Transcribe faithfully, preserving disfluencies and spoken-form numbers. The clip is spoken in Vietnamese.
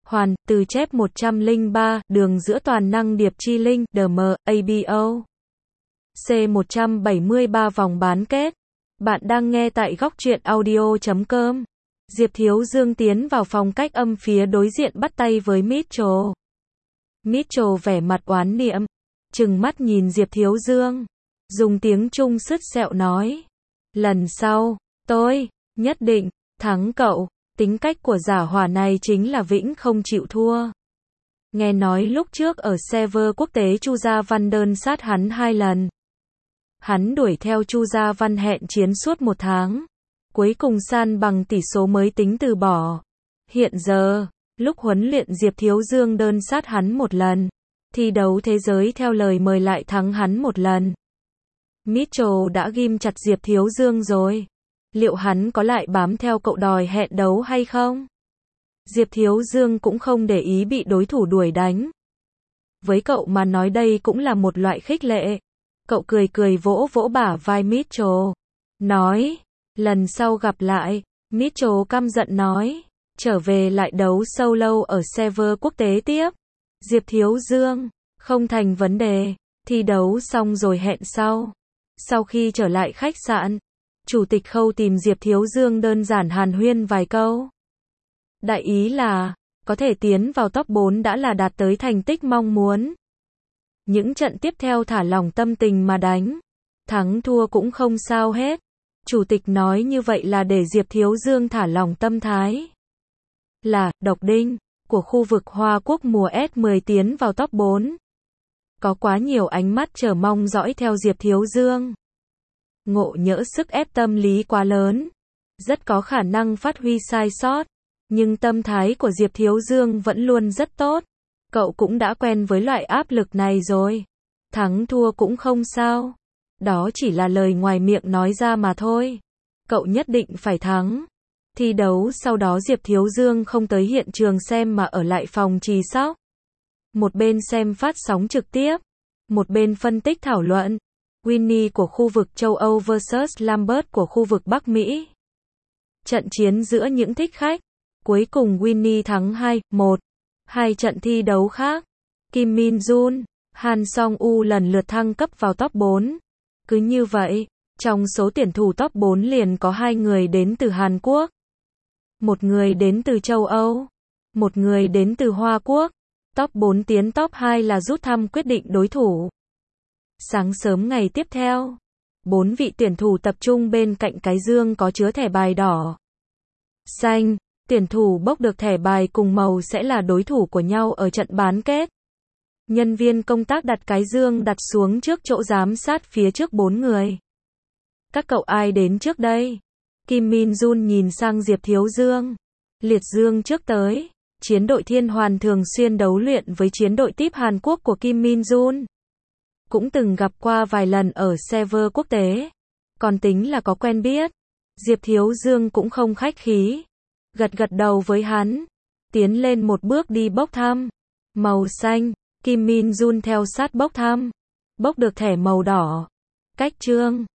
Hoàn, từ chép một trăm lẻ ba, đường giữa toàn năng điệp chi linh, đê em, a bê o. C một trăm bảy mươi ba vòng bán kết. Bạn đang nghe tại góc truyện audio chấm com. Diệp Thiếu Dương tiến vào phòng cách âm phía đối diện bắt tay với Mitchell. Mitchell vẻ mặt oán niệm, trừng mắt nhìn Diệp Thiếu Dương, dùng tiếng Trung sứt sẹo nói: lần sau, tôi, nhất định, thắng cậu. Tính cách của giả hỏa này chính là vĩnh không chịu thua. Nghe nói lúc trước ở server quốc tế Chu Gia Văn đơn sát hắn hai lần. Hắn đuổi theo Chu Gia Văn hẹn chiến suốt một tháng. Cuối cùng san bằng tỷ số mới tính từ bỏ. Hiện giờ, lúc huấn luyện Diệp Thiếu Dương đơn sát hắn một lần. Thi đấu thế giới theo lời mời lại thắng hắn một lần. Mitchell đã ghim chặt Diệp Thiếu Dương rồi. Liệu hắn có lại bám theo cậu đòi hẹn đấu hay không? Diệp Thiếu Dương cũng không để ý bị đối thủ đuổi đánh. Với cậu mà nói đây cũng là một loại khích lệ. Cậu cười cười vỗ vỗ bả vai Mitchell. Nói, lần sau gặp lại. Mitchell căm giận nói, trở về lại đấu solo ở server quốc tế tiếp. Diệp Thiếu Dương, không thành vấn đề. Thi đấu xong rồi hẹn sau. Sau khi trở lại khách sạn, Chủ tịch Khâu tìm Diệp Thiếu Dương đơn giản hàn huyên vài câu. Đại ý là, có thể tiến vào top bốn đã là đạt tới thành tích mong muốn. Những trận tiếp theo thả lỏng tâm tình mà đánh. Thắng thua cũng không sao hết. Chủ tịch nói như vậy là để Diệp Thiếu Dương thả lỏng tâm thái. Là, độc đinh, của khu vực Hoa Quốc mùa S mười tiến vào top bốn. Có quá nhiều ánh mắt chờ mong dõi theo Diệp Thiếu Dương. Ngộ nhỡ sức ép tâm lý quá lớn, rất có khả năng phát huy sai sót. Nhưng tâm thái của Diệp Thiếu Dương vẫn luôn rất tốt. Cậu cũng đã quen với loại áp lực này rồi. Thắng thua cũng không sao. Đó chỉ là lời ngoài miệng nói ra mà thôi. Cậu nhất định phải thắng. Thi đấu sau đó Diệp Thiếu Dương không tới hiện trường xem mà ở lại phòng trì sóc. Một bên xem phát sóng trực tiếp, một bên phân tích thảo luận. Winnie của khu vực châu Âu versus Lambert của khu vực Bắc Mỹ. Trận chiến giữa những thích khách. Cuối cùng Winnie thắng hai một. Hai trận thi đấu khác. Kim Min Jun, Han Song U lần lượt thăng cấp vào top bốn. Cứ như vậy, trong số tuyển thủ top bốn liền có hai người đến từ Hàn Quốc. Một người đến từ châu Âu. Một người đến từ Hoa Quốc. Top bốn tiến top hai là rút thăm quyết định đối thủ. Sáng sớm ngày tiếp theo, bốn vị tuyển thủ tập trung bên cạnh cái dương có chứa thẻ bài đỏ, xanh. Tuyển thủ bốc được thẻ bài cùng màu sẽ là đối thủ của nhau ở trận bán kết. Nhân viên công tác đặt cái dương đặt xuống trước chỗ giám sát phía trước bốn người. Các cậu ai đến trước đây? Kim Min Jun nhìn sang Diệp Thiếu Dương. Liệt dương trước tới. Chiến đội Thiên Hoàn thường xuyên đấu luyện với chiến đội típ Hàn Quốc của Kim Min Jun. Cũng từng gặp qua vài lần ở server quốc tế. Còn tính là có quen biết. Diệp Thiếu Dương cũng không khách khí. Gật gật đầu với hắn. Tiến lên một bước đi bốc thăm. Màu xanh. Kim Min Jun theo sát bốc thăm. Bốc được thẻ màu đỏ. Cách trương.